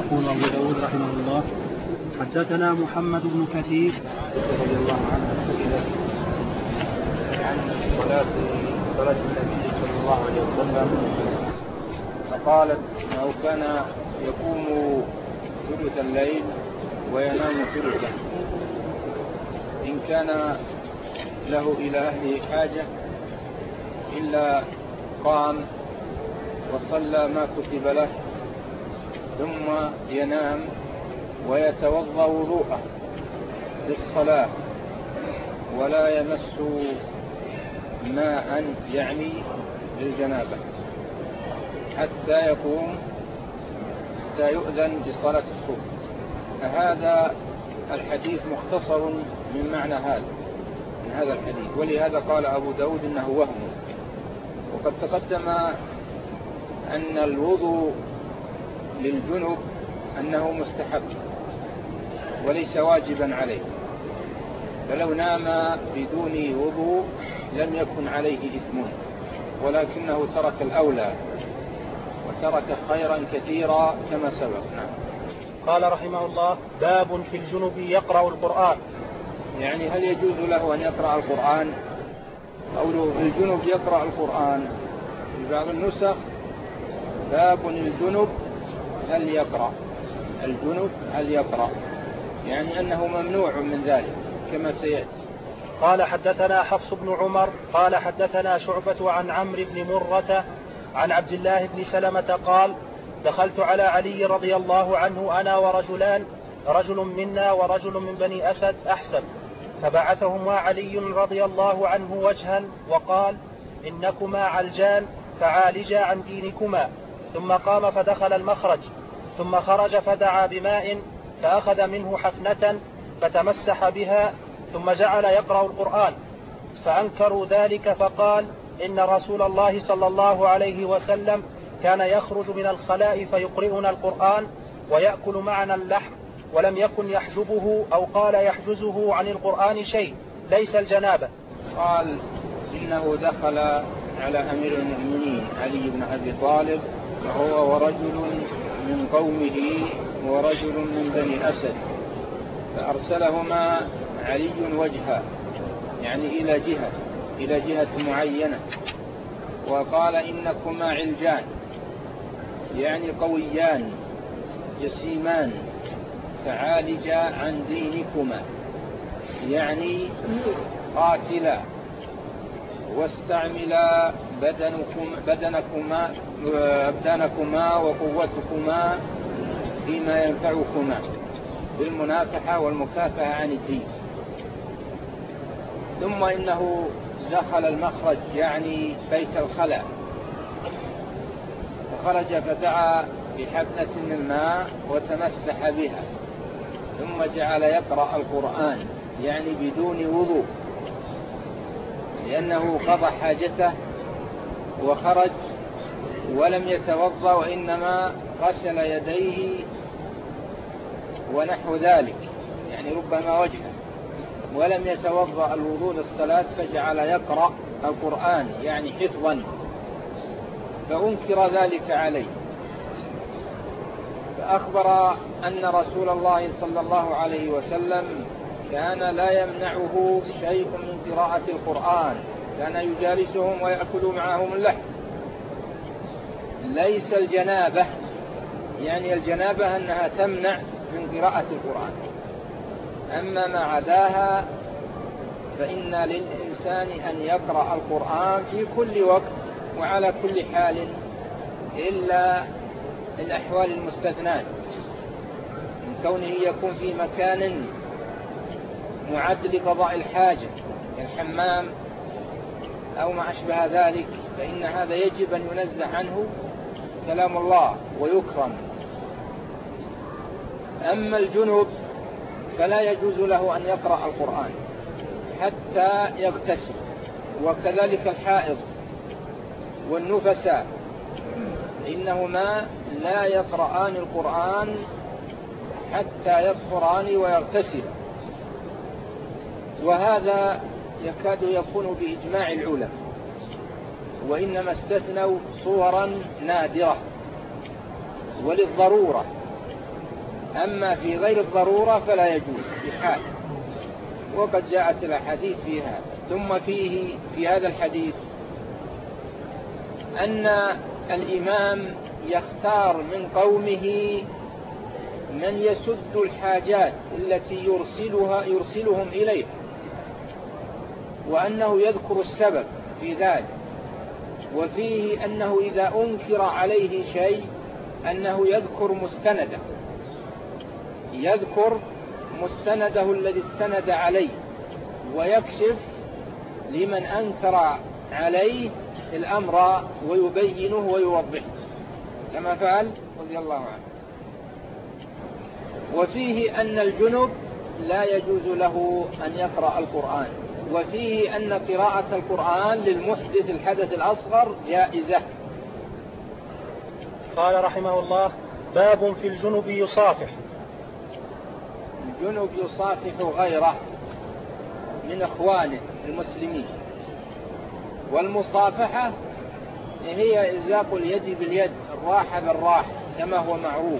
يقول أبو داود رحمه الله: حدثنا محمد بن كثير رضي الله عنه عن صلاة النبي صلى الله عليه وسلم فقالت أنه كان يقوم ثلث الليل وينام ثلثا، إن كان له إلى أهله حاجة إلا قام وصلى ما كتب له ثم ينام ويتوضأ وضوءه للصلاة ولا يمس ماء يعني للجنابة حتى يقوم حتى يؤذن بصلاة الصبح. هذا الحديث مختصر من معنى هذا الحديث، ولهذا قال أبو داود إنه وهم. وقد تقدم أن الوضوء للجنب أنه مستحب وليس واجبا عليه، فلو نام بدون وضوء لم يكن عليه إثم، ولكنه ترك الأولى وترك خيرا كثيرا كما سبق. قال رحمه الله: باب في الجنب يقرأ القرآن. يعني هل يجوز له أن يقرأ القرآن؟ قوله في الجنب يقرأ القرآن، في بعض النسخ باب الجنب هل يقرأ، الجنب هل يقرأ، يعني أنه ممنوع من ذلك كما سيأتي. قال حدثنا حفص بن عمر قال حدثنا شعبة عن عمرو بن مرة عن عبد الله بن سلمة قال: دخلت على علي رضي الله عنه أنا ورجلان، رجل منا ورجل من بني أسد أحسب، فبعثهما علي رضي الله عنه وجها وقال: إنكما علجان فعالجا عن دينكما. ثم قام فدخل المخرج، ثم خرج فدعا بماء فأخذ منه حفنة فتمسح بها، ثم جعل يقرأ القرآن، فأنكروا ذلك فقال: إن رسول الله صلى الله عليه وسلم كان يخرج من الخلاء فيقرئنا القرآن ويأكل معنا اللحم، ولم يكن يحجبه أو قال يحجزه عن القرآن شيء ليس الجنابة. قال: إنه دخل على أمير المؤمنين علي بن أبي طالب وهو ورجل من قومه ورجل من بني أسد، فأرسلهما علي وجها يعني إلى جهة معينة، وقال: إنكما علجان يعني قويان جسيمان، فعالجا عن دينكما يعني قاتلا، واستعملا أبدانكما وقوتكما فيما ينفعكما بالمنافحة والمكافحة عن الدين. ثم إنه دخل المخرج يعني بيت الخلاء، وخرج فدعا بحفنة من ماء وتمسح بها، ثم جعل يقرأ القرآن يعني بدون وضوء، لأنه قضى حاجته وخرج ولم يتوضأ وإنما غسل يديه ونحو ذلك، يعني ربما وجهه، ولم يتوضأ الوضوء للصلاة، فجعل يقرأ القرآن يعني حفظا، فأنكر ذلك عليه، فأخبر أن رسول الله صلى الله عليه وسلم كان لا يمنعه شيء من قراءة القرآن، كان يجالسهم ويأكل معهم اللحم، ليس الجنابة، يعني الجنابة أنها تمنع من قراءة القرآن، أما ما عداها فإن للإنسان أن يقرأ القرآن في كل وقت وعلى كل حال، إلا الأحوال المستثناة من كونه يكون في مكان معد لقضاء الحاجة كالحمام أو ما أشبه ذلك، فإن هذا يجب أن ينزه عنه كلام الله ويكرم. أما الجنوب فلا يجوز له أن يقرأ القرآن حتى يغتسل، وكذلك الحائض والنفساء إنهما لا يقرآن القرآن حتى يطهران ويغتسل، وهذا يكاد يكون بإجماع العلماء، وإنما استثنوا صورا نادرة وللضرورة، أما في غير الضرورة فلا يجوز بحال، وقد جاءت الأحاديث فيها. ثم فيه في هذا الحديث أن الإمام يختار من قومه من يسد الحاجات التي يرسلهم إليه، وأنه يذكر السبب في ذلك. وفيه أنه إذا أنكر عليه شيء أنه يذكر مستنده الذي استند عليه، ويكشف لمن أنكر عليه الأمر ويبينه ويوضحه كما فعل رضي الله عنه. وفيه أن الجنب لا يجوز له أن يقرأ القرآن، وفيه أن قراءة القرآن للمحدث الحدث الأصغر جائزة. قال رحمه الله: باب في الجنب يصافح. الجنب يصافح غيره من إخوانه المسلمين، والمصافحة هي إلزاق اليد باليد، الراحة بالراحة كما هو معروف،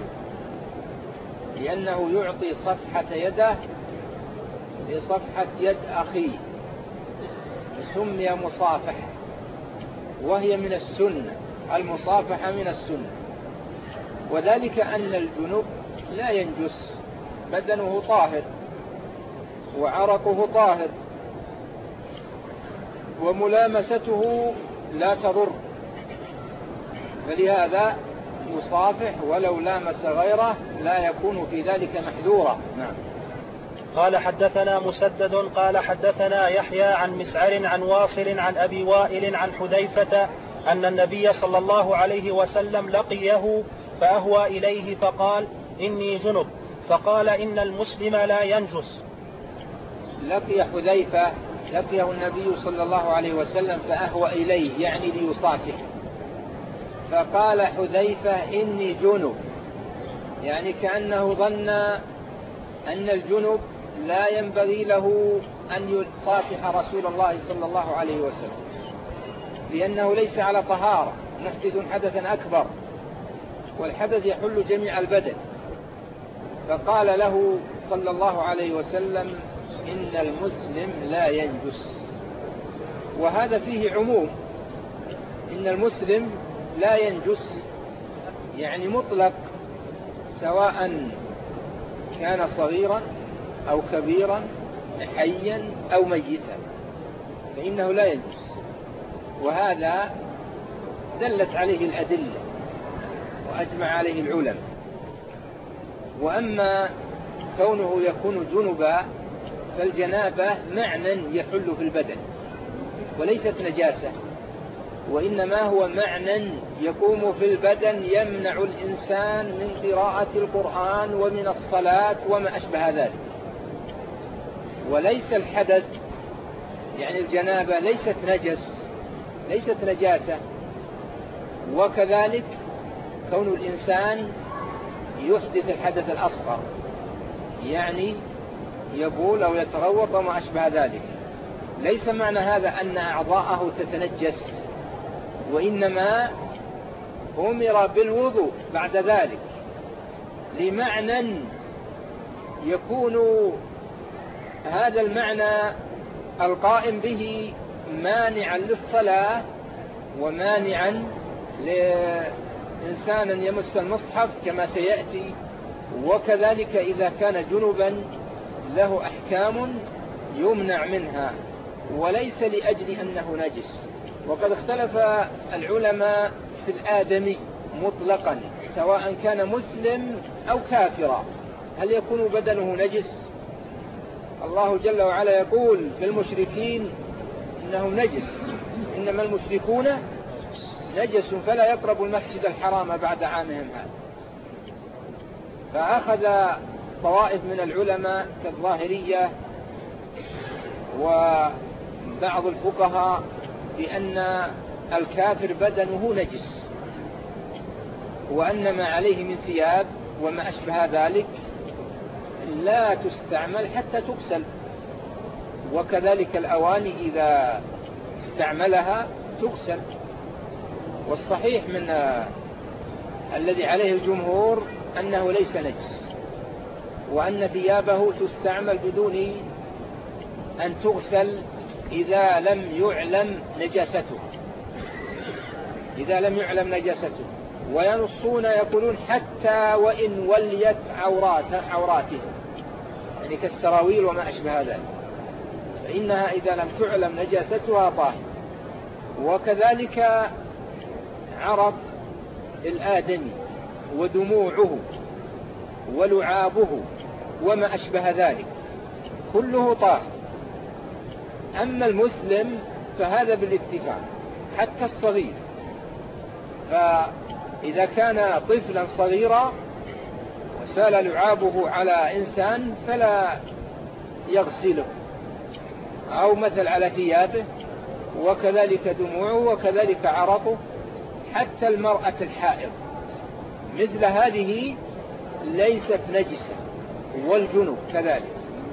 لأنه يعطي صفحة يده لصفحة يد أخيه، سمي مصافحة، وهي من السنة، المصافحة من السنة. وذلك أن الجنب لا ينجس، بدنه طاهر وعرقه طاهر، وملامسته لا تضر، فلهذا يصافح ولو لامس غيره لا يكون في ذلك محذورا. نعم. قال حدثنا مسدد قال حدثنا يحيى عن مسعر عن واصل عن أبي وائل عن حذيفة أن النبي صلى الله عليه وسلم لقيه فأهوى إليه فقال: إني جنب، فقال: إن المسلم لا ينجس. لقي حذيفة، لقيه النبي صلى الله عليه وسلم فأهوى إليه، يعني ليصافح، فقال حذيفة: إني جنب، يعني كأنه ظن أن الجنب لا ينبغي له أن يصافح رسول الله صلى الله عليه وسلم، لأنه ليس على طهارة، محدث حدثا أكبر، والحدث يحل جميع البدن. فقال له صلى الله عليه وسلم: إن المسلم لا ينجس. وهذا فيه عموم، إن المسلم لا ينجس يعني مطلق، سواء كان صغيرا أو كبيرا، حيا أو ميتا، فإنه لا ينجس. وهذا دلت عليه الأدلة وأجمع عليه العلماء. وأما كونه يكون جنبا فالجنابة معنى يحل في البدن وليست نجاسة، وإنما هو معنى يقوم في البدن يمنع الإنسان من قراءة القرآن ومن الصلاة وما أشبه ذلك، وليس الحدث، يعني الجنابة ليست نجاسة. وكذلك كون الإنسان يحدث الحدث الأصغر، يعني يبول أو يتغوط وما أشبه ذلك، ليس معنى هذا أن أعضاءه تتنجس، وإنما أمر بالوضوء بعد ذلك لمعنى يكون هذا المعنى القائم به مانعا للصلاة ومانعا لإنسان يمس المصحف كما سيأتي. وكذلك إذا كان جنبا له أحكام يمنع منها، وليس لأجل أنه نجس. وقد اختلف العلماء في الآدمي مطلقا، سواء كان مسلم أو كافرا، هل يكون بدنه نجس؟ الله جل وعلا يقول في المشركين إنهم نجس، إنما المشركون نجس فلا يقربوا المسجد الحرام بعد عامهم هذا. فأخذ طوائف من العلماء كالظاهرية وبعض الفقهاء بأن الكافر بدنه نجس، وأن ما عليه من ثياب وما أشبه ذلك لا تستعمل حتى تغسل، وكذلك الأواني إذا استعملها تغسل. والصحيح من الذي عليه الجمهور أنه ليس نجس، وأن ثيابه تستعمل بدون أن تغسل إذا لم يعلم نجاسته. وينصون يقولون حتى وإن وليت عوراته، يعني كالسراويل وما أشبه ذلك، فإنها إذا لم تعلم نجاستها طاهر. وكذلك عرق الآدمي ودموعه ولعابه وما أشبه ذلك كله طاهر. أما المسلم فهذا بالاتفاق، حتى الصغير، فإذا كان طفلا صغيرا وسال لعابه على إنسان فلا يغسله، أو مثل على ثيابه، وكذلك دموعه وكذلك عرقه. حتى المرأة الحائض مثل هذه ليست نجسة، والجنوب كذلك.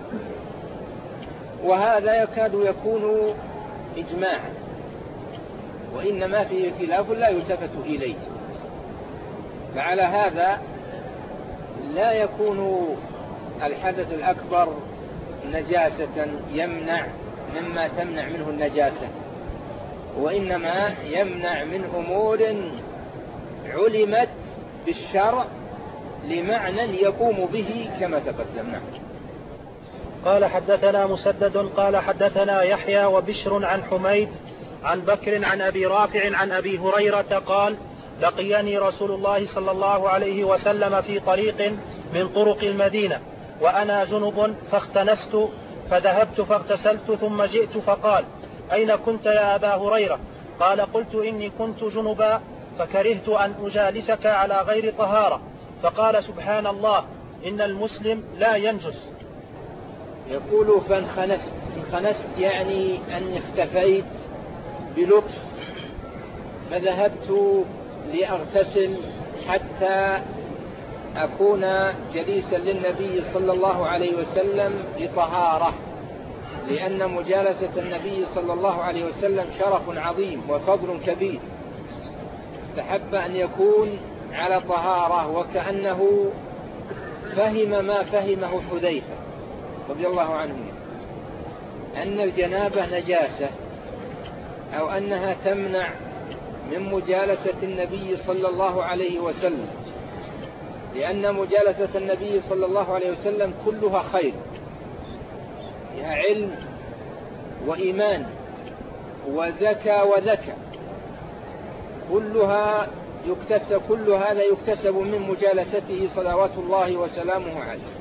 وهذا يكاد يكون إجماعا، وإنما فيه خلاف لا يلتفت إليه. فعلى هذا لا يكون الحدث الأكبر نجاسة يمنع مما تمنع منه النجاسة، وإنما يمنع من أمور علمت بالشرع لمعنى يقوم به كما تقدمنا. قال حدثنا مسدد قال حدثنا يحيى وبشر عن حميد عن بكر عن أبي رافع عن أبي هريرة قال: لقيني رسول الله صلى الله عليه وسلم في طريق من طرق المدينة وأنا جنب فاختنست، فذهبت فاغتسلت ثم جئت فقال: أين كنت يا أبا هريرة؟ قال: قلت إني كنت جنبا فكرهت أن أجالسك على غير طهارة. فقال: سبحان الله، إن المسلم لا ينجس. يقول فانخنست يعني أن اختفيت بلطف، فذهبت لأغتسل حتى أكون جليسا للنبي صلى الله عليه وسلم بطهارة، لأن مجالسة النبي صلى الله عليه وسلم شرف عظيم وفضل كبير. استحب أن يكون على طهارة، وكأنه فهم ما فهمه حذيفة رضي الله عنه، أن الجنابة نجاسة، أو أنها تمنع من مجالسة النبي صلى الله عليه وسلم، لأن مجالسة النبي صلى الله عليه وسلم كلها خير، فيها علم وإيمان وزكاة وذكاء، كل هذا يكتسب من مجالسته صلوات الله وسلامه عليه.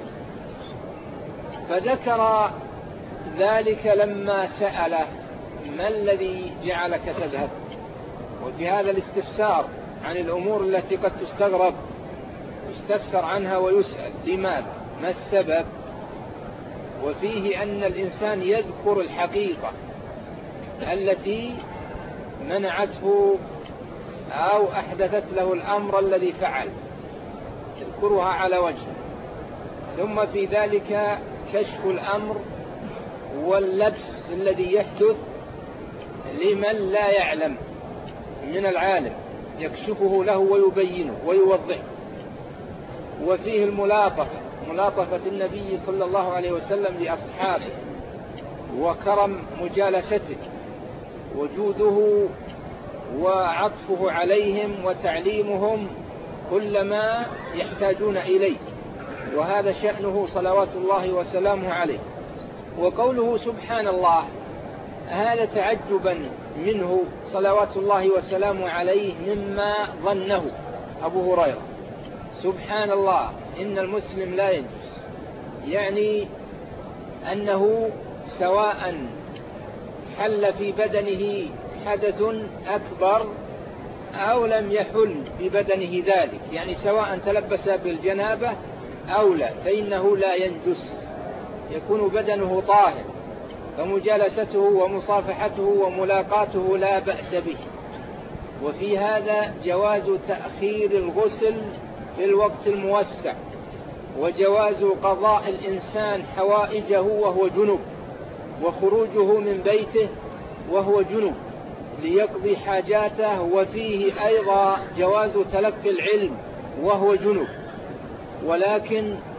فذكر ذلك لما سأله: ما الذي جعلك تذهب؟ وفي هذا الاستفسار عن الأمور التي قد تستغرب يستفسر عنها ويسأل: لماذا؟ ما السبب؟ وفيه أن الإنسان يذكر الحقيقة التي منعته أو أحدثت له الأمر الذي فعل، يذكرها على وجه. ثم في ذلك كشف الأمر واللبس الذي يحدث لمن لا يعلم من العالم، يكشفه له ويبينه ويوضحه. وفيه ملاطفة النبي صلى الله عليه وسلم لأصحابه، وكرم مجالسته، وجوده وعطفه عليهم وتعليمهم كل ما يحتاجون إليه، وهذا شأنه صلوات الله وسلامه عليه. وقوله سبحان الله هذا تعجبا منه صلوات الله وسلامه عليه مما ظنه أبو هريرة. سبحان الله إن المسلم لا ينجس، يعني أنه سواء حل في بدنه حدث أكبر أو لم يحل في بدنه ذلك، يعني سواء تلبس بالجنابة أو لا، فإنه لا ينجس، يكون بدنه طاهر، فمجالسته ومصافحته وملاقاته لا بأس به. وفي هذا جواز تأخير الغسل في الوقت الموسع، وجواز قضاء الإنسان حوائجه وهو جنب، وخروجه من بيته وهو جنب ليقضي حاجاته. وفيه أيضا جواز تلقي العلم وهو جنب، ولكن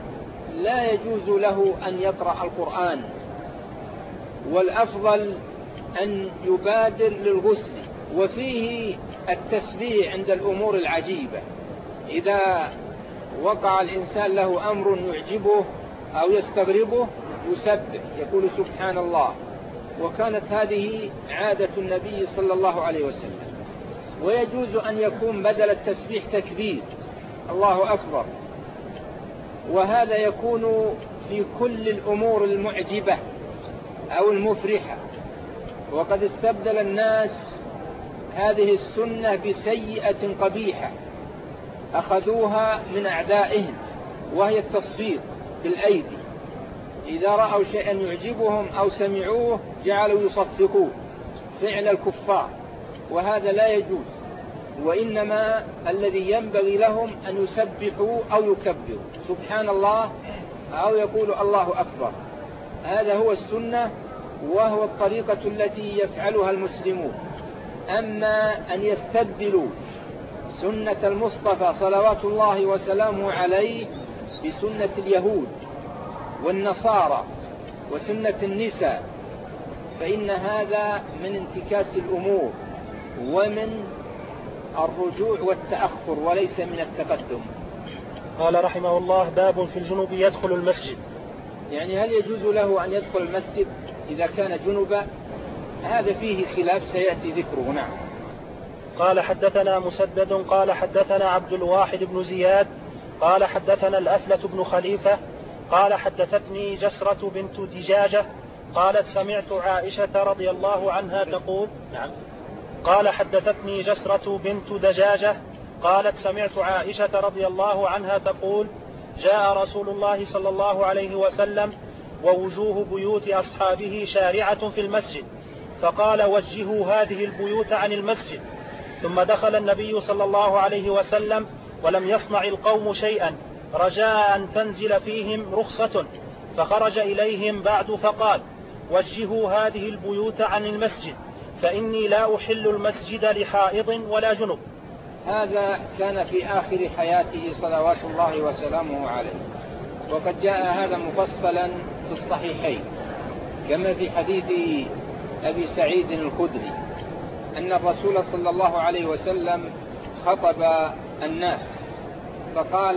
لا يجوز له أن يقرأ القرآن، والأفضل أن يبادر للغسل. وفيه التسبيح عند الأمور العجيبة، إذا وقع الإنسان له أمر يعجبه أو يستغربه يسبح، يقول سبحان الله. وكانت هذه عادة النبي صلى الله عليه وسلم. ويجوز أن يكون بدل التسبيح تكبير، الله أكبر، وهذا يكون في كل الأمور المعجبة أو المفرحة. وقد استبدل الناس هذه السنة بسيئة قبيحة أخذوها من أعدائهم، وهي التصفيق بالأيدي. إذا رأوا شيئا يعجبهم أو سمعوه جعلوا يصفقوه، فعل الكفار، وهذا لا يجوز. وإنما الذي ينبغي لهم أن يسبحوا أو يكبروا سبحان الله أو يقولوا الله أكبر. هذا هو السنة، وهو الطريقة التي يفعلها المسلمون. أما أن يستبدلوا سنة المصطفى صلوات الله وسلامه عليه بسنة اليهود والنصارى وسنة النساء، فإن هذا من انتكاس الأمور ومن الرجوع والتأخر وليس من التقدم. قال رحمه الله: باب في الجنوب يدخل المسجد. يعني هل يجوز له أن يدخل المسجد إذا كان جنبا؟ هذا فيه خلاف سيأتي ذكره. نعم. قال حدثنا مسدد قال حدثنا عبد الواحد بن زياد قال حدثنا الأفلة بن خليفة قال حدثتني جسرة بنت دجاجة قالت سمعت عائشة رضي الله عنها تقول. نعم. قال حدثتني جسرة بنت دجاجة قالت سمعت عائشة رضي الله عنها تقول: جاء رسول الله صلى الله عليه وسلم ووجوه بيوت أصحابه شارعة في المسجد، فقال: وجهوا هذه البيوت عن المسجد. ثم دخل النبي صلى الله عليه وسلم ولم يصنع القوم شيئا رجاء أن تنزل فيهم رخصة، فخرج إليهم بعد فقال: وجهوا هذه البيوت عن المسجد، فإني لا أحل المسجد لحائض ولا جنب. هذا كان في آخر حياته صلوات الله وسلامه عليه، وقد جاء هذا مفصلا في الصحيحين، كما في حديث أبي سعيد الخدري أن الرسول صلى الله عليه وسلم خطب الناس فقال: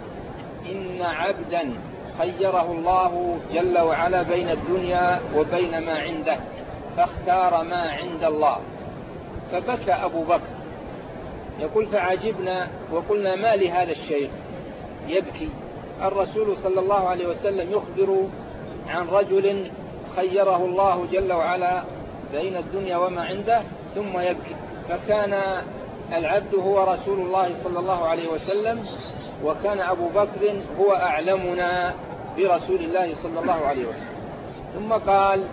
إن عبدا خيره الله جل وعلا بين الدنيا وبين ما عنده، فاختار ما عند الله. فبكى أبو بكر، يقول: فعجبنا وقلنا: ما لهذا الشيخ يبكي؟ الرسول صلى الله عليه وسلم يخبر عن رجل خيره الله جل وعلا بين الدنيا وما عنده ثم يبكي. فكان العبد هو رسول الله صلى الله عليه وسلم، وكان أبو بكر هو أعلمنا برسول الله صلى الله عليه وسلم. ثم قال: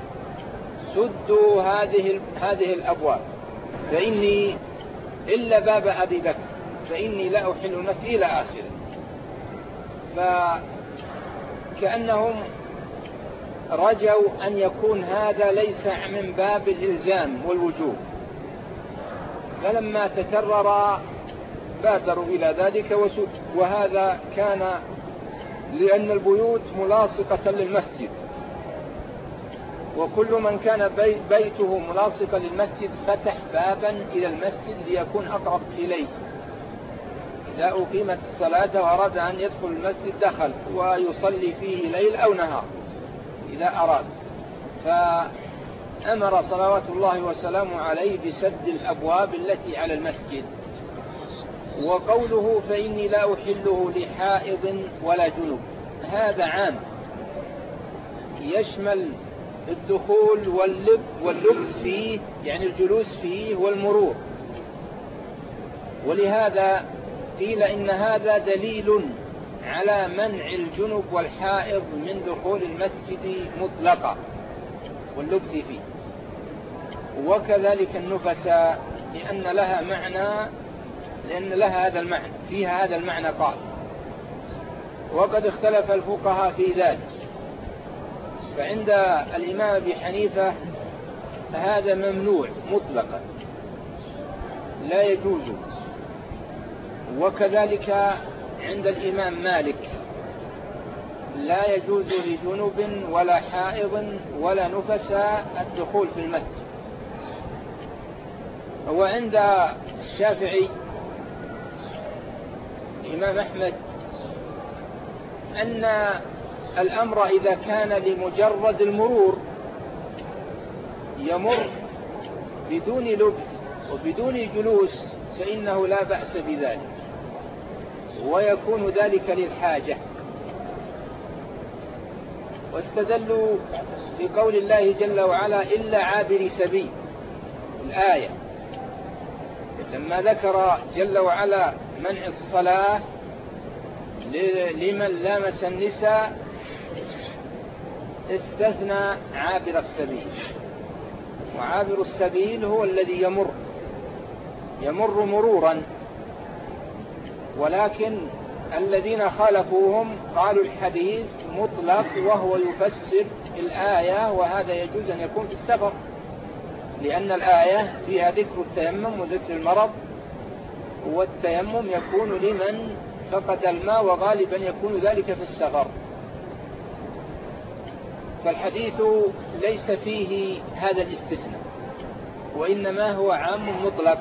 سدوا هذه الأبواب فإني إلا باب أبي بكر فإني لا أحل المسجد إلى آخره. فكأنهم رجوا أن يكون هذا ليس من باب الإلزام والوجوب، فلما تكرر بادروا إلى ذلك وهذا كان لأن البيوت ملاصقة للمسجد، وكل من كان بيته ملاصقا للمسجد فتح بابا إلى المسجد ليكون أقرب إليه. إذا أقيمت الصلاة وأراد أن يدخل المسجد دخل ويصلي فيه ليل أو نهار إذا أراد. فأمر صلوات الله وسلامه عليه بسد الأبواب التي على المسجد. وقوله: فإني لا أحله لحائض ولا جنب، هذا عام يشمل الدخول واللب فيه، يعني الجلوس فيه والمرور. ولهذا قيل إن هذا دليل على منع الجنب والحائض من دخول المسجد مطلقا واللبث فيه، وكذلك النفساء لأن لها هذا المعنى، فيها هذا المعنى قال. وقد اختلف الفقهاء في ذلك، فعند الإمام أبي حنيفة هذا ممنوع مطلقا لا يجوز، وكذلك عند الإمام مالك لا يجوز لجنب ولا حائض ولا نفس الدخول في المسجد. وعند الشافعي الإمام أحمد أن الأمر إذا كان لمجرد المرور يمر بدون لبث وبدون جلوس فإنه لا بأس بذلك، ويكون ذلك للحاجة. واستدلوا بقول الله جل وعلا إلا عابر سبيل الآية، لما ذكر جل وعلا منع الصلاة لمن لامس النساء استثنى عابر السبيل. وعابر السبيل هو الذي يمر مرورا، ولكن الذين خالفوهم قالوا الحديث مطلق وهو يفسر الآية، وهذا يجوز أن يكون في السفر، لأن الآية فيها ذكر التيمم وذكر المرض، والتيمم يكون لمن فقد الماء، وغالبا يكون ذلك في السفر. فالحديث ليس فيه هذا الاستثناء، وإنما هو عام مطلق،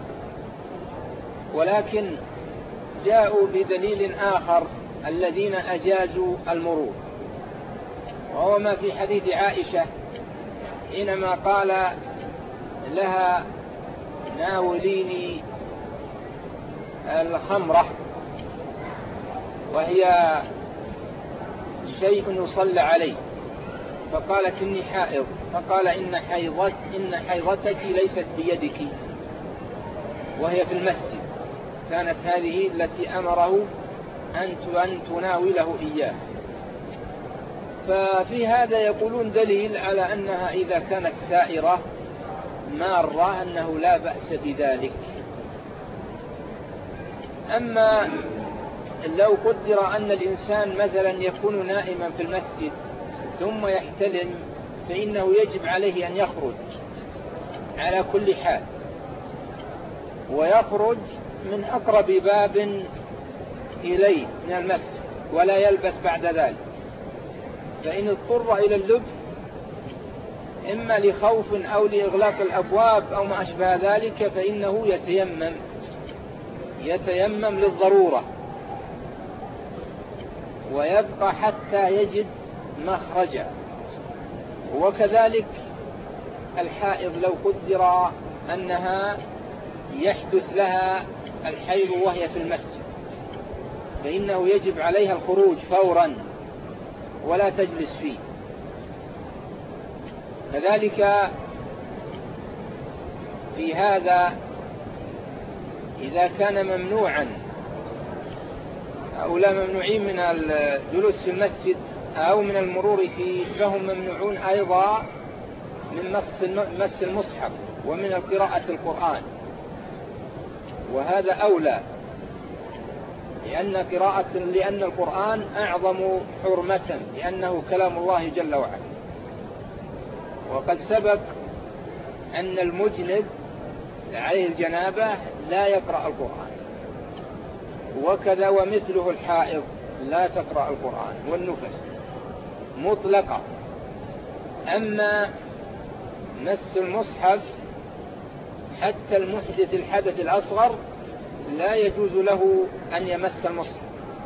ولكن جاءوا بدليل آخر الذين أجازوا المرور، وهو ما في حديث عائشة حينما قال لها ناوليني الخمرة وهي شيء يصلى عليه، فقالت إني حائض، فقال إن حيضتك ليست بيدك، وهي في المسجد، كانت هذه التي أمره أن تناوله إياه. ففي هذا يقولون دليل على أنها إذا كانت سائرة مارة أنه لا بأس بذلك. أما لو قدر أن الإنسان مثلا يكون نائما في المسجد ثم يحتلم، فإنه يجب عليه أن يخرج على كل حال، ويخرج من أقرب باب إليه من المسجد ولا يلبث بعد ذلك. فإن اضطر إلى اللبث إما لخوف أو لإغلاق الأبواب أو ما أشبه ذلك فإنه يتيمم للضرورة ويبقى حتى يجد مخرجا. وكذلك الحائض لو قدر أنها يحدث لها الحيض وهي في المسجد فإنه يجب عليها الخروج فورا ولا تجلس فيه. كذلك في هذا إذا كان ممنوعا أو لا ممنوعين من الجلوس في المسجد أو من المرور فيه فهم ممنوعون أيضا من مس المصحف ومن قراءة القرآن، وهذا أولى لأن القرآن أعظم حرمة لأنه كلام الله جل وعلا. وقد سبق أن المجنب عليه الجنابة لا يقرأ القرآن، وكذا ومثله الحائض لا تقرأ القرآن والنفس مطلقة. أما مس المصحف حتى المحدث الحدث الأصغر لا يجوز له أن يمس المصحف،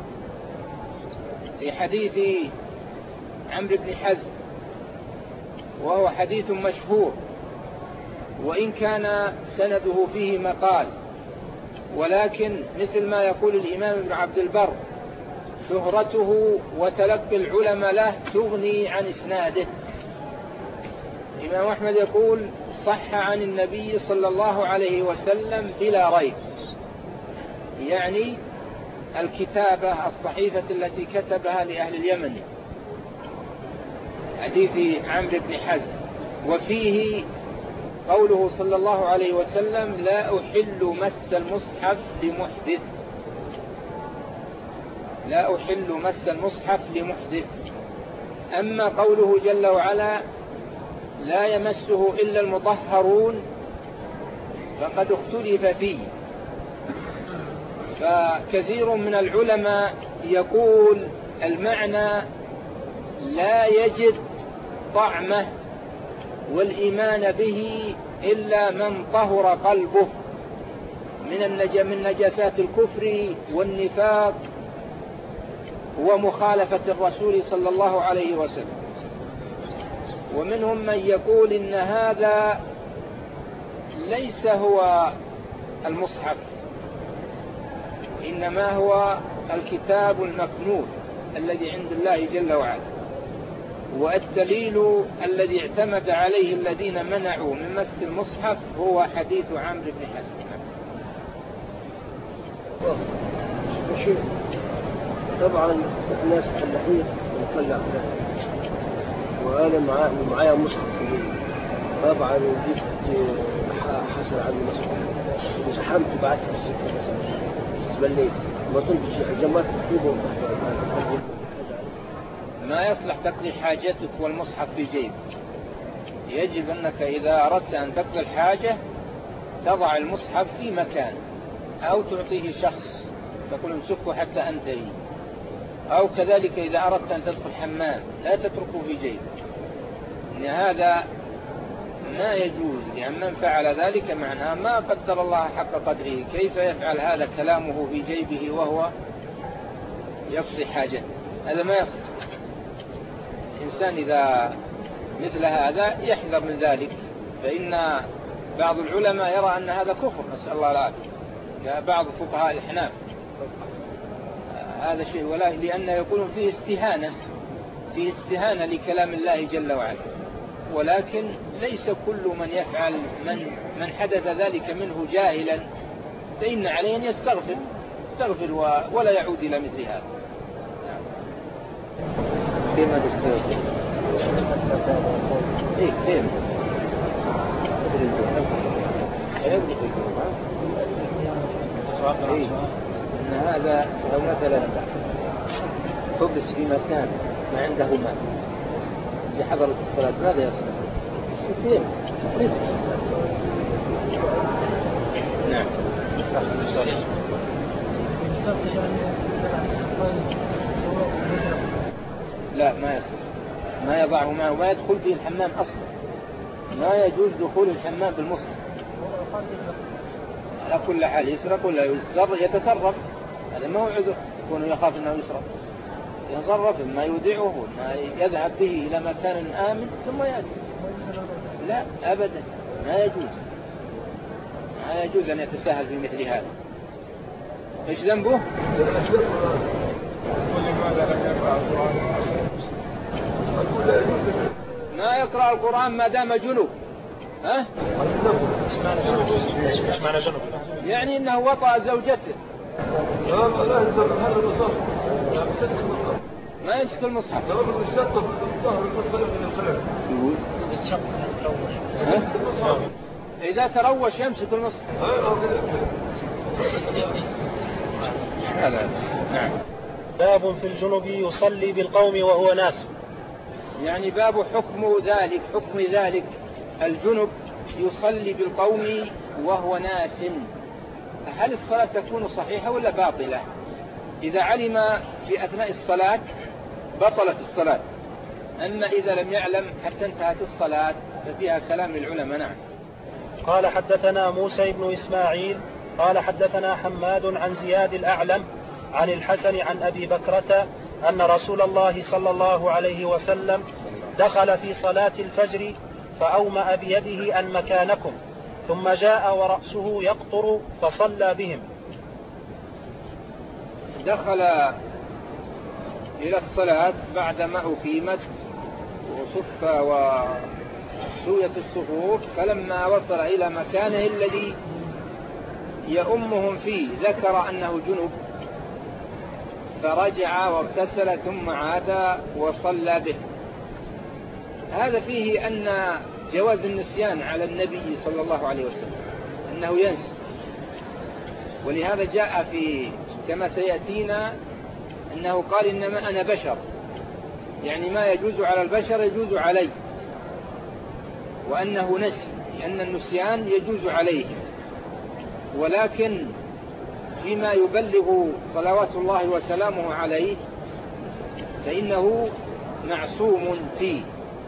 في حديث عمرو بن حزم، وهو حديث مشهور وإن كان سنده فيه مقال، ولكن مثل ما يقول الإمام ابن عبد البر شهرته وتلقي العلماء له تغني عن إسناده. الإمام أحمد يقول صح عن النبي صلى الله عليه وسلم بلا ريب، يعني الكتابة الصحيفة التي كتبها لأهل اليمن، حديث عمرو بن حزم، وفيه قوله صلى الله عليه وسلم لا أحل مس المصحف لمحدث، لا أحل مس المصحف لمحدث. أما قوله جل وعلا لا يمسه إلا المطهرون فقد اختلف فيه، فكثير من العلماء يقول المعنى لا يجد طعمه والإيمان به إلا من طهر قلبه من نجاسات الكفر والنفاق ومخالفة الرسول صلى الله عليه وسلم. ومنهم من يقول إن هذا ليس هو المصحف، إنما هو الكتاب المكنون الذي عند الله جل وعلا، والدليل الذي اعتمد عليه الذين منعوا من مس المصحف هو حديث عمرو بن حزم. طبعا الناس فلاحين وفلاح وأنا معايا مصحف طبعا جبت حصل عندي مصحف وزحمت بعد في السكة مثلا بليت ما طلبت جمعت تكتبه ما يصلح تقضي حاجتك والمصحف في جيبك. يجب أنك إذا أردت أن تقضي الحاجة تضع المصحف في مكان أو تعطيه شخص تقول امسكه حتى أنتهي، أو كذلك إذا أردت أن تدخل حمام لا تتركه في جيبك، إن هذا ما يجوز، لأن من فعل ذلك معناه ما قدر الله حق قدره. كيف يفعل هذا كلامه في جيبه وهو يقضي حاجته؟ هذا ما يصلح. الإنسان إذا مثل هذا يحذر من ذلك، فإن بعض العلماء يرى أن هذا كفر، نسأل الله العافية، بعض فقهاء الحناف هذا شيء، ولا لأن يقولون فيه استهانة لكلام الله جل وعلا. ولكن ليس كل من يفعل من حدث ذلك منه جاهلا فإن عليه أن يستغفر ولا يعود إلى مثل هذا. كما تستغفر كيف إن هذا لو مثلا حبس في مكان ما عنده ماء لحضرة الصلاة ماذا يصنع؟ نعم. لا ما يصلح، ما يضعه معه، ما يدخل فيه الحمام أصلا، ما يجوز دخول الحمام بالمصحف على كل حال. يسرق ولا يتصرف، هذا ما هو عذر يكون يخاف أنه يسرق، يتصرف ما يودعه ما يذهب به إلى مكان آمن ثم يأتي. لا أبدا ما يجوز أن يتساهل في مثل هذا. إيش ذنبه؟ ما يقرأ القرآن ما دام جنوب. ها؟ ايش معنى جنوب؟ يعني انه وطأ زوجته. ما يمسك المصحف. إذا تروش يمسك المصحف. نعم. باب في الجنوب يصلي بالقوم وهو ناس. يعني باب حكم ذلك الجنب يصلي بالقوم وهو ناس. هل الصلاة تكون صحيحة ولا باطلة؟ إذا علم في أثناء الصلاة بطلت الصلاة، أما إذا لم يعلم حتى انتهت الصلاة ففيها كلام العلماء. نعم. قال حدثنا موسى بن إسماعيل قال حدثنا حماد عن زياد الأعلم عن الحسن عن أبي بكرة أن رسول الله صلى الله عليه وسلم دخل في صلاة الفجر فأومأ بيده أن مكانكم، ثم جاء ورأسه يقطر فصلى بهم. دخل إلى الصلاة بعدما أقيمت وصف وسوية الصفوف، فلما وصل إلى مكانه الذي يؤمهم فيه ذكر أنه جنب، فرجع واغتسل ثم عاد وصلى به. هذا فيه أن جواز النسيان على النبي صلى الله عليه وسلم، أنه ينسى، ولهذا جاء في كما سيأتينا أنه قال إنما أنا بشر، يعني ما يجوز على البشر يجوز علي، وأنه نسي لأن النسيان يجوز عليه، ولكن فيما يبلغ صلوات الله وسلامه عليه فإنه معصوم فيه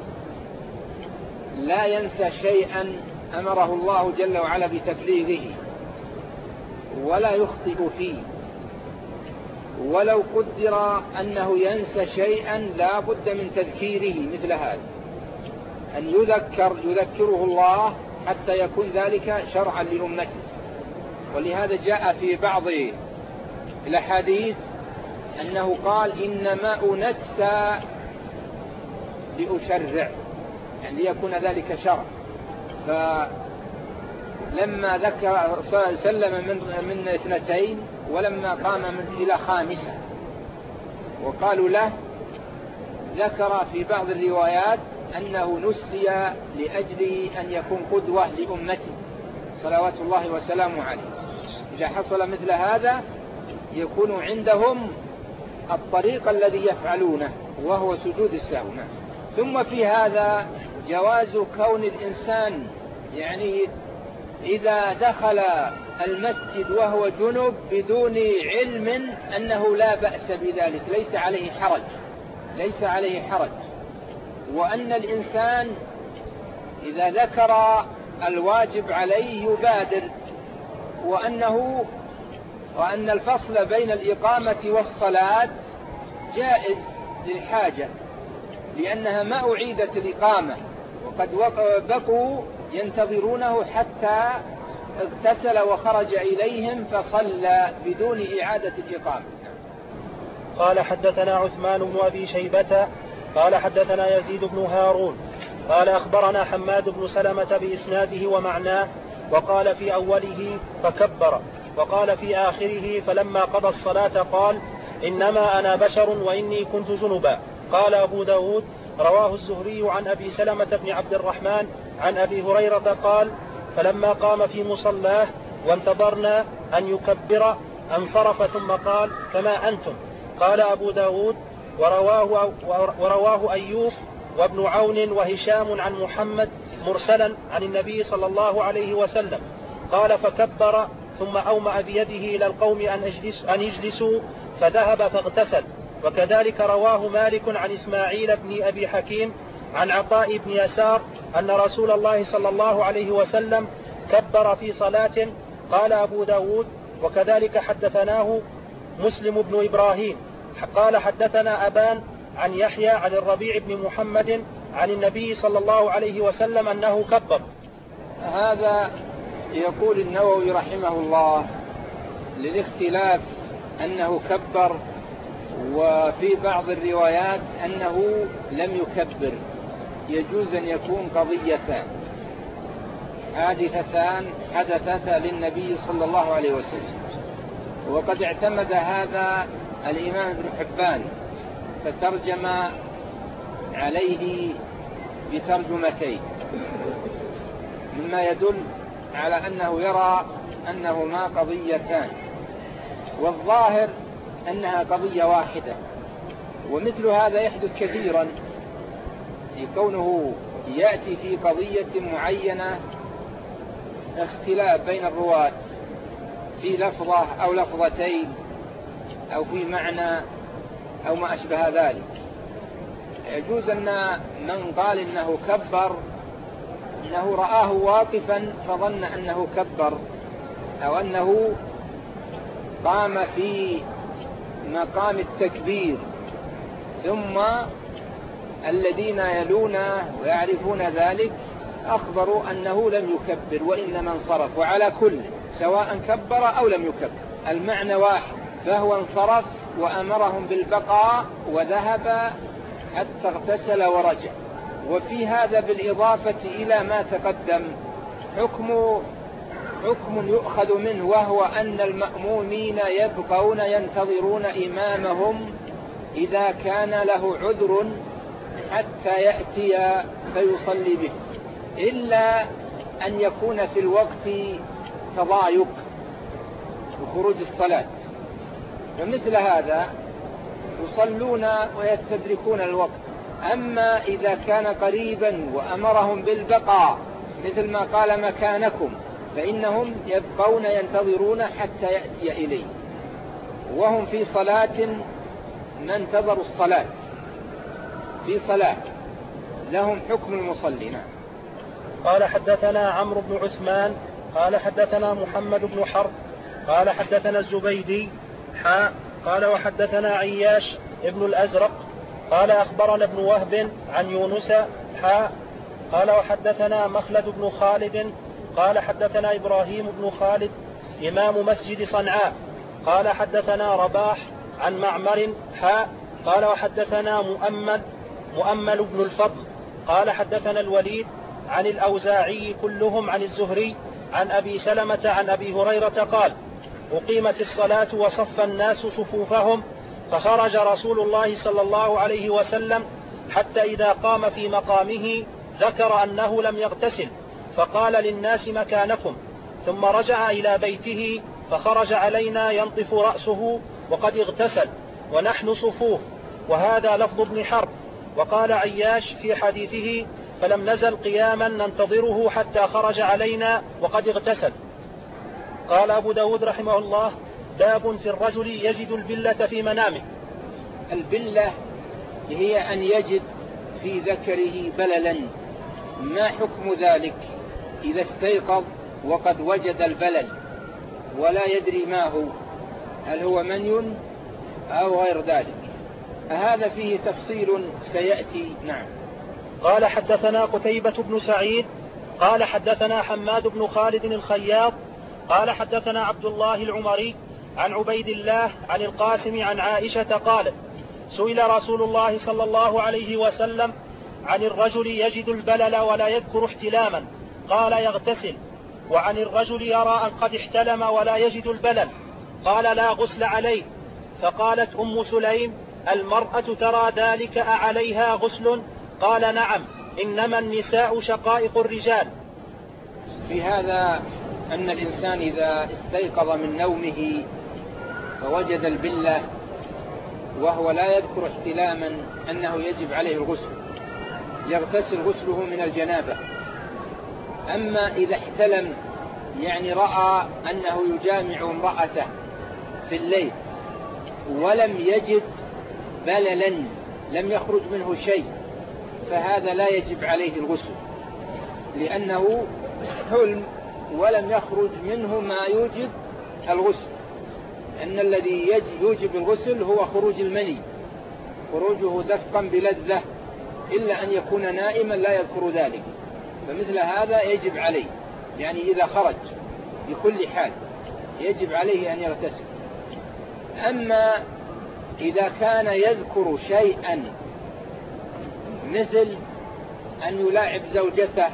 لا ينسى شيئا أمره الله جل وعلا بتبليغه ولا يخطئ فيه، ولو قدر أنه ينسى شيئا لا بد من تذكيره مثل هذا، أن يذكره الله حتى يكون ذلك شرعا لأمته. ولهذا جاء في بعض الأحاديث أنه قال إنما أنسى لأشرع، يعني ليكون ذلك شرع. فلما ذكر سلم من 2 ولما قام إلى 5 وقالوا له، ذكر في بعض الروايات أنه نسي لأجل أن يكون قدوة لأمته صلوات الله وسلامه عليه. إذا حصل مثل هذا يكون عندهم الطريق الذي يفعلونه وهو سجود السهو. ثم في هذا جواز كون الإنسان يعني إذا دخل المسجد وهو جنب بدون علم أنه لا بأس بذلك، ليس عليه حرج، وأن الإنسان إذا ذكر الواجب عليه يبادر، وأن الفصل بين الإقامة والصلاة جائز للحاجة، لأنها ما أعيدت الإقامة، وقد بقوا ينتظرونه حتى اغتسل وخرج إليهم فصلى بدون إعادة الإقامة. قال حدثنا عثمان بن أبي شيبة قال حدثنا يزيد بن هارون قال أخبرنا حماد بن سلمة بإسناده ومعناه، وقال في أوله فكبر، وقال في آخره فلما قضى الصلاة قال إنما أنا بشر وإني كنت جنبا. قال أبو داود رواه الزهري عن أبي سلمة بن عبد الرحمن عن أبي هريرة قال فلما قام في مصلاه وانتظرنا أن يكبر انصرف ثم قال كما أنتم. قال أبو داود ورواه أيوب وابن عون وهشام عن محمد مرسلا عن النبي صلى الله عليه وسلم قال فكبر ثم أومأ بيده إلى القوم أن يجلسوا فذهب فاغتسل. وكذلك رواه مالك عن إسماعيل بن أبي حكيم عن عطاء بن يسار أن رسول الله صلى الله عليه وسلم كبر في صلاة. قال أبو داود وكذلك حدثناه مسلم بن إبراهيم قال حدثنا أبان عن يحيى عن الربيع بن محمد عن النبي صلى الله عليه وسلم أنه كبر. هذا يقول النووي رحمه الله للاختلاف أنه كبر، وفي بعض الروايات أنه لم يكبر. يجوز أن يكون قضيتان حادثتان حدثتا للنبي صلى الله عليه وسلم، وقد اعتمد هذا الإمام ابن حبان فترجم عليه بترجمتين، مما يدل على أنه يرى أنهما قضيتان، والظاهر أنها قضية واحدة. ومثل هذا يحدث كثيرا، كونه يأتي في قضية معينة اختلاف بين الرواة في لفظة أو لفظتين أو في معنى أو ما أشبه ذلك. يجوز أن من قال إنه كبر أنه رآه واقفا فظن أنه كبر، أو أنه قام في مقام التكبير ثم الذين يلونه ويعرفون ذلك أخبروا أنه لم يكبر وإنما انصرف. وعلى كل سواء كبر أو لم يكبر المعنى واحد، فهو انصرف وأمرهم بالبقاء وذهب حتى اغتسل ورجع. وفي هذا بالإضافة إلى ما تقدم حكم يؤخذ منه، وهو أن المأمومين يبقون ينتظرون إمامهم إذا كان له عذر حتى يأتي فيصلي به، إلا أن يكون في الوقت تضايق وخروج الصلاة، فمثل هذا يصلون ويستدركون الوقت. أما إذا كان قريبا وأمرهم بالبقاء مثل ما قال مكانكم، فإنهم يبقون ينتظرون حتى يأتي إليه، وهم في صلاة ما انتظروا الصلاة. في صلاة لهم حكم المصلين. قال حدثنا عمرو بن عثمان قال حدثنا محمد بن حرب قال حدثنا الزبيدي قال وحدثنا عياش ابن الأزرق قال أخبرنا ابن وهب عن يونس قال وحدثنا مخلد بن خالد قال حدثنا إبراهيم بن خالد إمام مسجد صنعاء قال حدثنا رباح عن معمر قال وحدثنا مؤمل بن الفضل قال حدثنا الوليد عن الأوزاعي كلهم عن الزهري عن أبي سلمة عن أبي هريرة قال أقيمت الصلاة وصف الناس صفوفهم فخرج رسول الله صلى الله عليه وسلم حتى إذا قام في مقامه ذكر أنه لم يغتسل فقال للناس مكانكم ثم رجع إلى بيته فخرج علينا ينطف رأسه وقد اغتسل ونحن صفوف. وهذا لفظ ابن حرب. وقال عياش في حديثه فلم نزل قياما ننتظره حتى خرج علينا وقد اغتسل. قال أبو داود رحمه الله باب في الرجل يجد البلة في منامه. البلة هي أن يجد في ذكره بللا. ما حكم ذلك إذا استيقظ وقد وجد البلل ولا يدري ما هو، هل هو مني أو غير ذلك؟ هذا فيه تفصيل سيأتي. نعم. قال حدثنا قتيبة بن سعيد قال حدثنا حماد بن خالد الخياط قال حدثنا عبد الله العمري عن عبيد الله عن القاسم عن عائشة قالت سئل رسول الله صلى الله عليه وسلم عن الرجل يجد البلل ولا يذكر احتلاما قال يغتسل، وعن الرجل يرى أن قد احتلم ولا يجد البلل قال لا غسل عليه. فقالت أم سليم المرأة ترى ذلك أعليها غسل؟ قال نعم إنما النساء شقائق الرجال. في هذا أن الإنسان إذا استيقظ من نومه فوجد البلة وهو لا يذكر احتلاما أنه يجب عليه الغسل، يغتسل غسله من الجنابة. أما إذا احتلم يعني رأى أنه يجامع امرأته في الليل ولم يجد بللا لم يخرج منه شيء فهذا لا يجب عليه الغسل، لأنه حلم ولم يخرج منه ما يوجب الغسل. أن الذي يوجب الغسل هو خروج المني، خروجه دفقا بلذة، إلا أن يكون نائما لا يذكر ذلك، فمثل هذا يجب عليه، يعني إذا خرج بكل حال يجب عليه أن يغتسل. أما إذا كان يذكر شيئا مثل أن يلاعب زوجته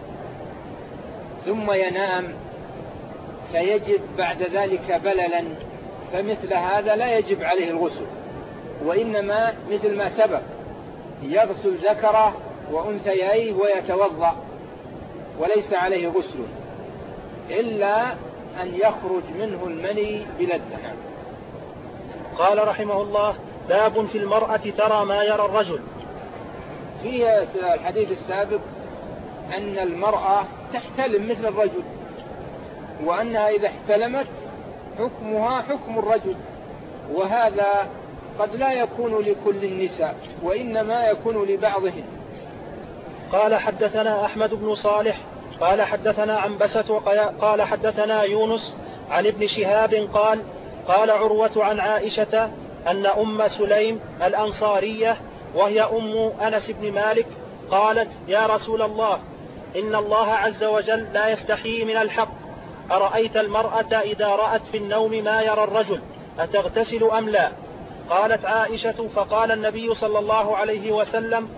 ثم ينام فيجد بعد ذلك بللا، فمثل هذا لا يجب عليه الغسل، وإنما مثل ما سبق يغسل ذكره وأنثييه ويتوضأ وليس عليه غسل إلا أن يخرج منه المني بلذة. قال رحمه الله باب في المرأة ترى ما يرى الرجل. في الحديث السابق أن المرأة تحتلم مثل الرجل، وأنها إذا احتلمت حكمها حكم الرجل، وهذا قد لا يكون لكل النساء وإنما يكون لبعضهن. قال حدثنا أحمد بن صالح قال حدثنا عنبسة قال حدثنا يونس عن ابن شهاب قال عروة عن عائشة أن أم سليم الأنصارية وهي أم أنس بن مالك قالت يا رسول الله إن الله عز وجل لا يستحيي من الحق، أرأيت المرأة إذا رأت في النوم ما يرى الرجل أتغتسل أم لا؟ قالت عائشة فقال النبي صلى الله عليه وسلم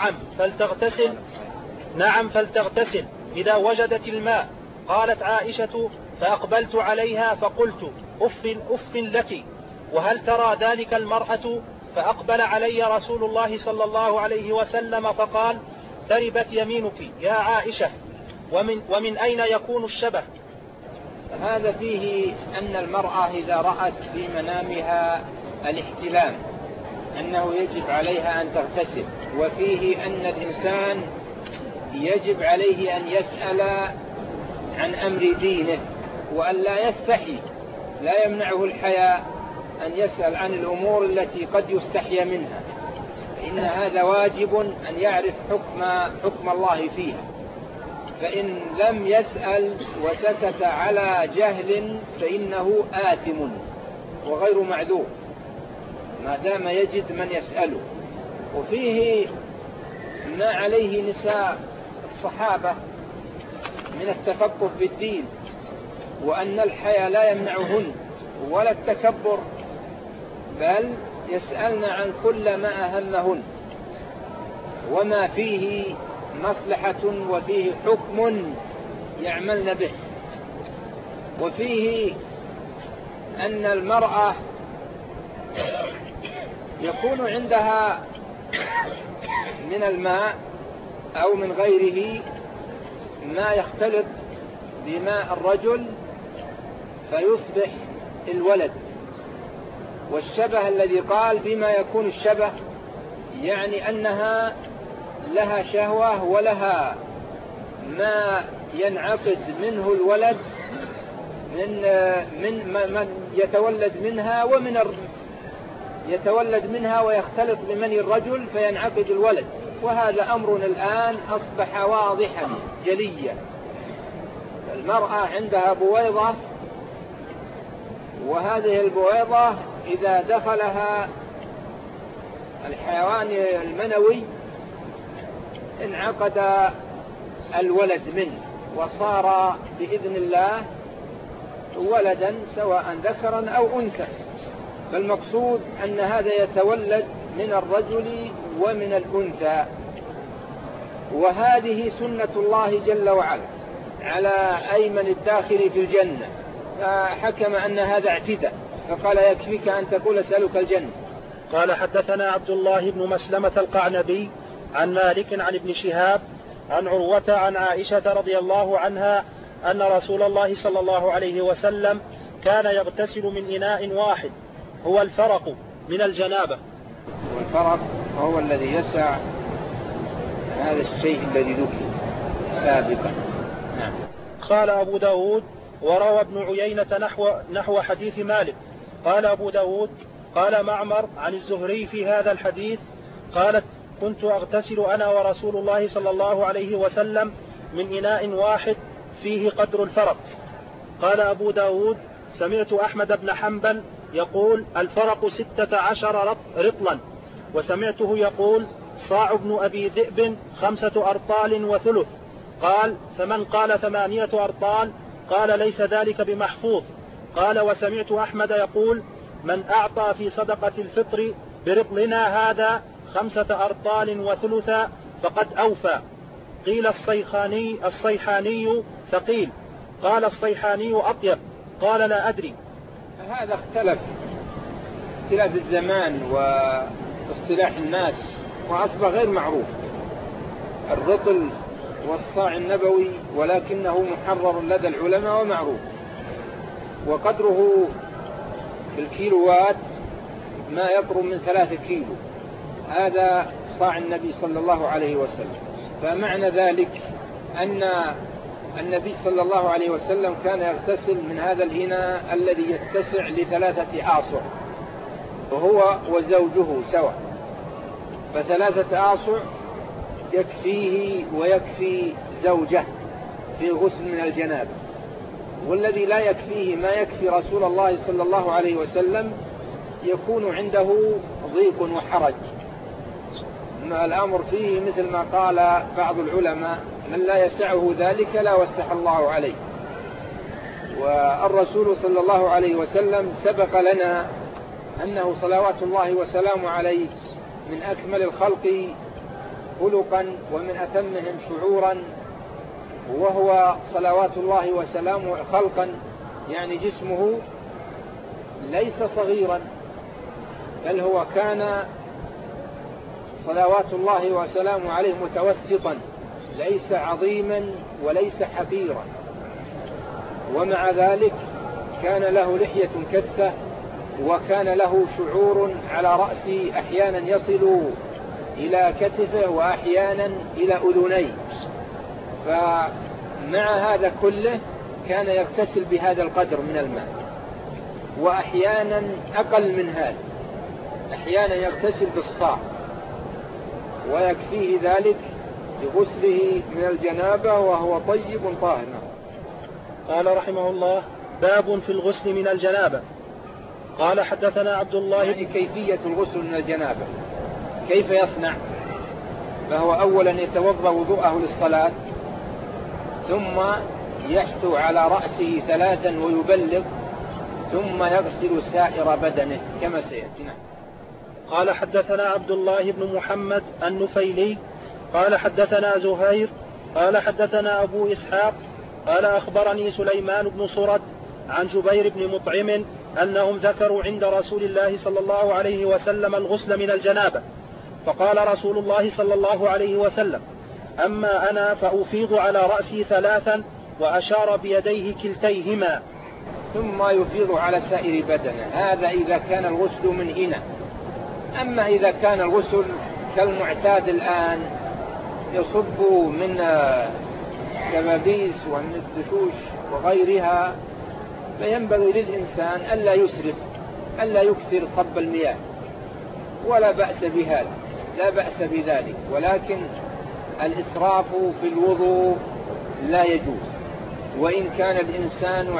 نعم فلتغتسل إذا وجدت الماء. قالت عائشة فأقبلت عليها فقلت أف لك، وهل ترى ذلك المرأة؟ فأقبل علي رسول الله صلى الله عليه وسلم فقال تربت يمينك يا عائشة، ومن أين يكون الشبه؟ هذا فيه أن المرأة إذا رأت في منامها الاحتلام أنه يجب عليها أن تغتسل، وفيه أن الإنسان يجب عليه أن يسأل عن أمر دينه وأن لا يستحي، لا يمنعه الحياء أن يسأل عن الأمور التي قد يستحي منها. إن هذا واجب أن يعرف حكم الله فيها، فإن لم يسأل وسكت على جهل فإنه آثم وغير معذور ما دام يجد من يسأله. وفيه ما عليه نساء الصحابة من التفقه في الدين، وأن الحياء لا يمنعهن ولا التكبر، بل يسألن عن كل ما أهمهن وما فيه مصلحة وفيه حكم يعملن به. وفيه أن المرأة يكون عندها من الماء أو من غيره ما يختلط بماء الرجل فيصبح الولد. والشبه الذي قال بما يكون الشبه يعني أنها لها شهوة ولها ما ينعقد منه الولد من يتولد منها يتولد منها ويختلط بمني الرجل فينعقد الولد. وهذا أمر الآن أصبح واضحا جليا. المرأة عندها بويضة، وهذه البويضة إذا دخلها الحيوان المنوي انعقد الولد منه وصار بإذن الله ولدا سواء ذكرا أو أنثى. فالمقصود أن هذا يتولد من الرجل ومن الأنثى. وهذه سنة الله جل وعلا على أيمن الداخل في الجنة، فحكم أن هذا اعتداء فقال يكفيك أن تقول أسألك الجنة. قال حدثنا عبد الله بن مسلمة القعنبي عن مالك عن ابن شهاب عن عروة عن عائشة رضي الله عنها أن رسول الله صلى الله عليه وسلم كان يغتسل من إناء واحد هو الفرق من الجنابة. والفرق هو الذي يسع هذا الشيء الذي ذكر سابقا. نعم. قال أبو داود وروى ابن عيينة نحو حديث مالك. قال أبو داود قال معمر عن الزهري في هذا الحديث قالت كنت أغتسل أنا ورسول الله صلى الله عليه وسلم من إناء واحد فيه قدر الفرق. قال أبو داود سمعت أحمد بن حنبل يقول الفرق 16 رطلا، وسمعته يقول صاع ابن أبي ذئب 5 أرطال وثلث. قال فمن قال 8 أرطال قال ليس ذلك بمحفوظ. قال وسمعت أحمد يقول من أعطى في صدقة الفطر برطلنا هذا 5 أرطال وثلثا فقد أوفى. قيل الصيحاني ثقيل. قال الصيحاني أطيب. قال لا أدري. هذا اختلاف الزمان واصطلاح الناس وأصبح غير معروف. الرطل والصاع النبوي ولكنه محرر لدى العلماء ومعروف، وقدره بالكيلوات ما يقرب من 3 كيلو. هذا صاع النبي صلى الله عليه وسلم. فمعنى ذلك أن النبي صلى الله عليه وسلم كان يغتسل من هذا الإناء الذي يتسع ل3 آصع، وهو وزوجه سوا، ف3 آصع يكفيه ويكفي زوجه في غسل من الجنابة. والذي لا يكفيه ما يكفي رسول الله صلى الله عليه وسلم يكون عنده ضيق وحرج. الأمر فيه مثل ما قال بعض العلماء من لا يسعه ذلك لا وسع الله عليه. والرسول صلى الله عليه وسلم سبق لنا أنه صلوات الله وسلامه عليه من أكمل الخلق خلقا ومن أتمهم شعورا، وهو صلوات الله وسلامه خلقا يعني جسمه ليس صغيرا، بل هو كان صلوات الله وسلامه عليه متوسطا ليس عظيما وليس حقيرا. ومع ذلك كان له لحية كثة، وكان له شعور على رأسه أحيانا يصل إلى كتفه وأحيانا إلى أذنيه. فمع هذا كله كان يغتسل بهذا القدر من الماء، وأحيانا أقل من هذا، أحيانا يغتسل بالصاع. ويكفيه ذلك بغسله من الجنابة وهو طيب طاهر. قال رحمه الله: باب في الغسل من الجنابة. قال حدثنا عبد الله يعني كيفية الغسل من الجنابة كيف يصنع؟ فهو أولا يتوضأ وضوءه للصلاة، ثم يحثو على رأسه 3 ويبلغ، ثم يغسل سائر بدنه كما سيأتي. قال حدثنا عبد الله بن محمد النفيلي قال حدثنا زهير قال حدثنا أبو إسحاق قال أخبرني سليمان بن صرد عن جبير بن مطعم أنهم ذكروا عند رسول الله صلى الله عليه وسلم الغسل من الجنابة، فقال رسول الله صلى الله عليه وسلم: أما أنا فأفيض على رأسي 3 وأشار بيديه كلتيهما، ثم يفيض على سائر بدنه. هذا إذا كان الغسل من إناء. أما إذا كان الغسل كالمعتاد الآن يصب من كبابيس ومن الدشوش وغيرها، فينبغي للإنسان ألا يسرف، ألا يكثر صب المياه، ولا بأس بهذا، لا بأس بذلك، ولكن الإسراف في الوضوء لا يجوز. وإن كان الإنسان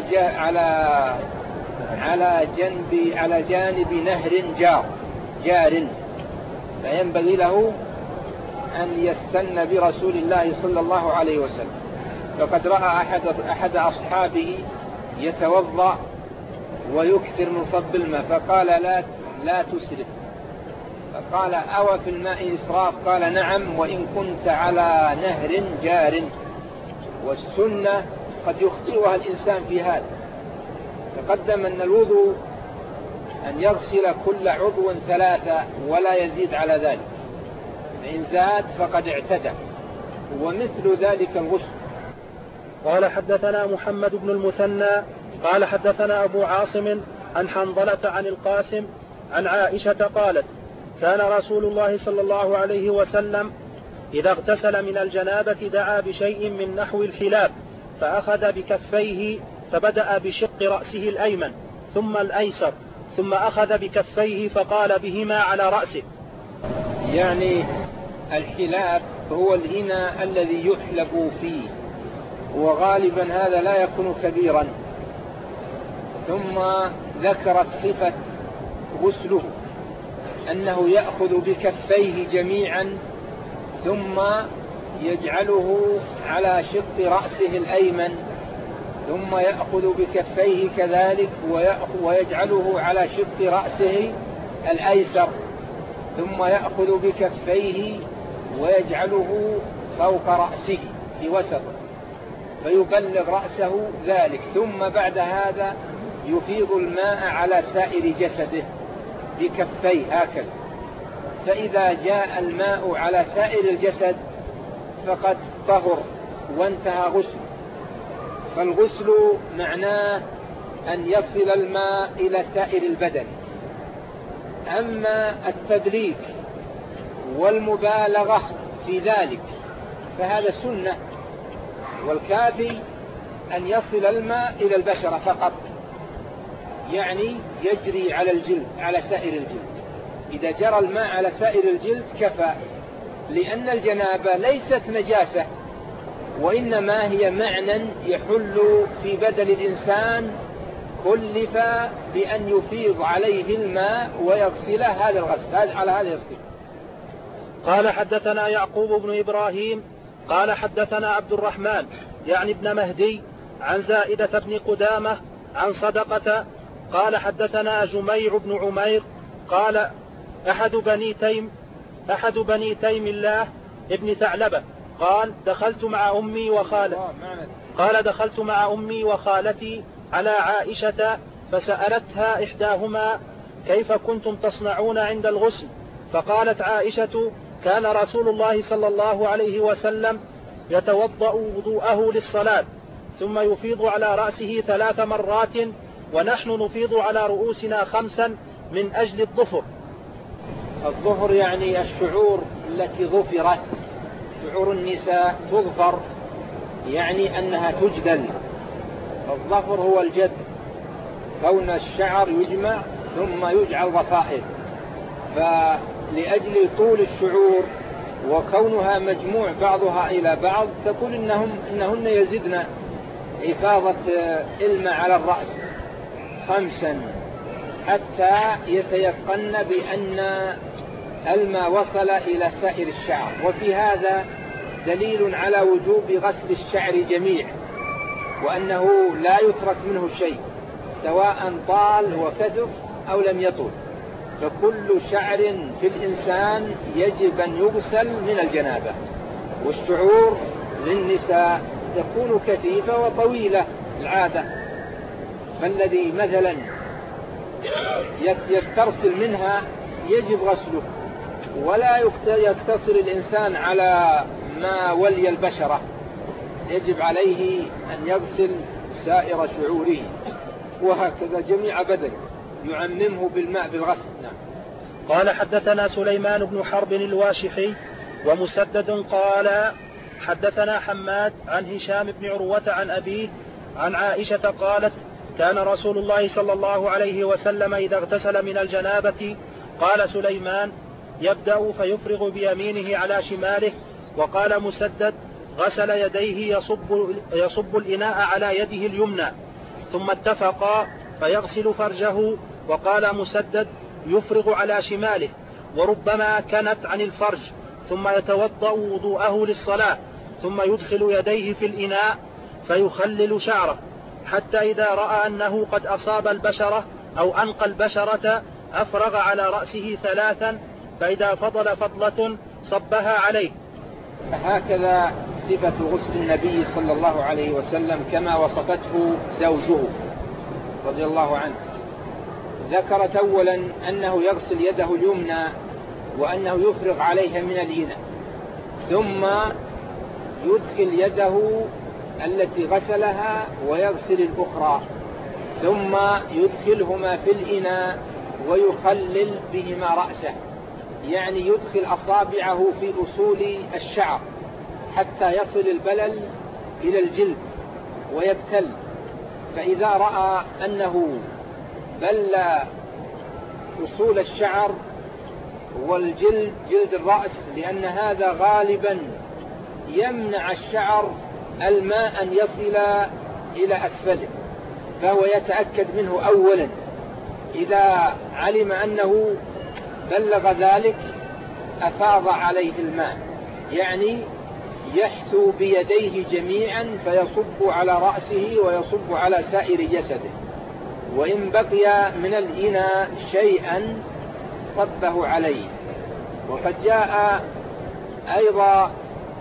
على جانب نهر جار فينبغي له أن يستن برسول الله صلى الله عليه وسلم. فقد رأى أحد أصحابه يتوضأ ويكثر من صب الماء، فقال: لا تسرف. فقال: أو في الماء إسراف؟ قال: نعم، وإن كنت على نهر جار. والسنة قد يخطئها الإنسان في هذا. تقدم أن الوضوء أن يغسل كل عضو 3 ولا يزيد على ذلك، فإن زاد فقد اعتدى، ومثل ذلك الغسل. قال حدثنا محمد بن المثنى قال حدثنا أبو عاصم عن حنظلة عن القاسم عن عائشة قالت: كان رسول الله صلى الله عليه وسلم إذا اغتسل من الجنابة دعا بشيء من نحو الحلاب، فأخذ بكفيه فبدأ بشق رأسه الأيمن ثم الأيسر، ثم أخذ بكفيه فقال بهما على رأسه. يعني الحلاب هو الإناء الذي يحلب فيه، وغالبا هذا لا يكون كبيرا. ثم ذكرت صفة غسله أنه يأخذ بكفيه جميعا، ثم يجعله على شق رأسه الأيمن، ثم يأخذ بكفيه كذلك ويجعله على شق رأسه الأيسر، ثم يأخذ بكفيه ويجعله فوق رأسه في وسطه فيبلغ رأسه ذلك، ثم بعد هذا يفيض الماء على سائر جسده بكفيه هكذا. فإذا جاء الماء على سائر الجسد فقد طهر وانتهى غسل. فالغسل معناه أن يصل الماء إلى سائر البدن. أما التدليك والمبالغة في ذلك فهذا سنة، والكافي أن يصل الماء إلى البشرة فقط، يعني يجري على الجلد، على سائر الجلد. إذا جرى الماء على سائر الجلد كفى، لأن الجنابة ليست نجاسة، وإنما هي معنى يحل في بدن الإنسان، كلف بأن يفيض عليه الماء ويغسله هذا الغسل على هذا الصفة. قال حدثنا يعقوب بن إبراهيم قال حدثنا عبد الرحمن يعني ابن مهدي عن زائدة بن قدامة عن صدقة قال حدثنا جميع بن عمير قال أحد بني تيم الله ابن ثعلبة قال دخلت مع أمي وخالتي على عائشة فسألتها إحداهما كيف كنتم تصنعون عند الغسل؟ فقالت عائشة كان رسول الله صلى الله عليه وسلم يتوضأ وضوءه للصلاة ثم يفيض على رأسه 3 مرات ونحن نفيض على رؤوسنا 5 من أجل الظفر. الظفر يعني الشعور التي ظفرت، شعور النساء تظفر يعني أنها تجدل. الظفر هو الجد، كون الشعر يجمع ثم يجعل ضفائر، لأجل طول الشعور وكونها مجموع بعضها إلى بعض تقول إنهن يزدن إفاضة الماء على الرأس 5 حتى يتيقن بأن الماء وصل إلى سائر الشعر. وفي هذا دليل على وجوب غسل الشعر جميع، وأنه لا يترك منه شيء سواء طال وكثف أو لم يطل، فكل شعر في الإنسان يجب أن يغسل من الجنابة. والشعور للنساء تكون كثيفة وطويلة العادة، فالذي مثلا يسترسل منها يجب غسله، ولا يقتصر الإنسان على ما ولي البشرة، يجب عليه أن يغسل سائر شعوره، وهكذا جميع بدنه يعممه بالماء بالغسل. نعم. قال حدثنا سليمان بن حرب الواشحي ومسدد قال حدثنا حماد عن هشام بن عروة عن أبيه عن عائشة قالت كان رسول الله صلى الله عليه وسلم إذا اغتسل من الجنابة قال سليمان يبدأ فيفرغ بيمينه على شماله. وقال مسدد غسل يديه يصب الإناء على يده اليمنى ثم اتفقا فيغسل فرجه. وقال مسدد يفرغ على شماله وربما كانت عن الفرج ثم يتوضأ وضوءه للصلاة ثم يدخل يديه في الإناء فيخلل شعره حتى إذا رأى أنه قد أصاب البشرة أو أنقى البشرة أفرغ على رأسه 3 فإذا فضل فضلة صبها عليه. هكذا صفة غسل النبي صلى الله عليه وسلم كما وصفته زوجه رضي الله عنه. ذكرت أولا أنه يغسل يده اليمنى وأنه يفرغ عليها من الإناء، ثم يدخل يده التي غسلها ويغسل الأخرى، ثم يدخلهما في الإناء ويخلل بهما رأسه، يعني يدخل أصابعه في أصول الشعر حتى يصل البلل إلى الجلد ويبتل. فإذا رأى أنه بل أصول الشعر والجلد جلد الرأس، لأن هذا غالبا يمنع الشعر الماء أن يصل إلى أسفله، فهو يتأكد منه أولا. إذا علم أنه بلغ ذلك أفاض عليه الماء، يعني يحثو بيديه جميعا فيصب على رأسه ويصب على سائر جسده، وإن بقي من الإناء شيئا صبه عليه. وقد جاء أيضا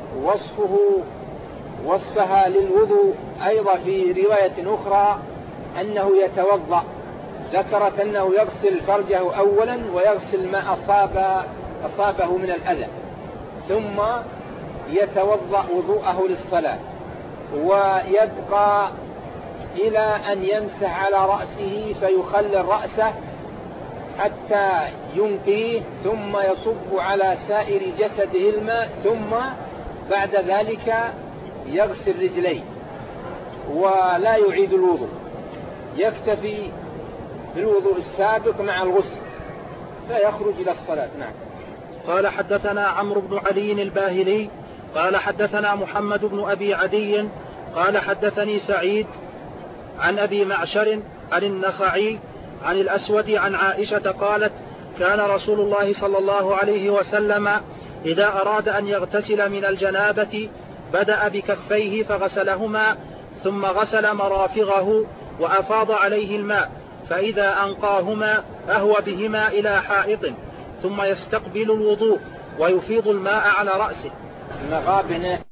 وصفها للوضوء أيضا في رواية أخرى أنه يتوضأ، ذكرت أنه يغسل فرجه أولا ويغسل ما أصابه من الأذى، ثم يتوضأ وضوءه للصلاة، ويبقى إلى أن يمسح على رأسه فيخلل رأسه حتى ينقيه، ثم يصب على سائر جسده الماء، ثم بعد ذلك يغسل رجليه ولا يعيد الوضوء، يكتفي بالوضوء السابق مع الغسل فيخرج إلى الصلاة. نعم. قال حدثنا عمرو بن علي الباهلي قال حدثنا محمد بن أبي عدي قال حدثني سعيد عن أبي معشر عن النخعي عن الأسود عن عائشة قالت كان رسول الله صلى الله عليه وسلم إذا أراد أن يغتسل من الجنابة بدأ بكفيه فغسلهما ثم غسل مرافغه وأفاض عليه الماء، فإذا أنقاهما أهوى بهما إلى حائط ثم يستقبل الوضوء ويفيض الماء على رأسه. المغابنة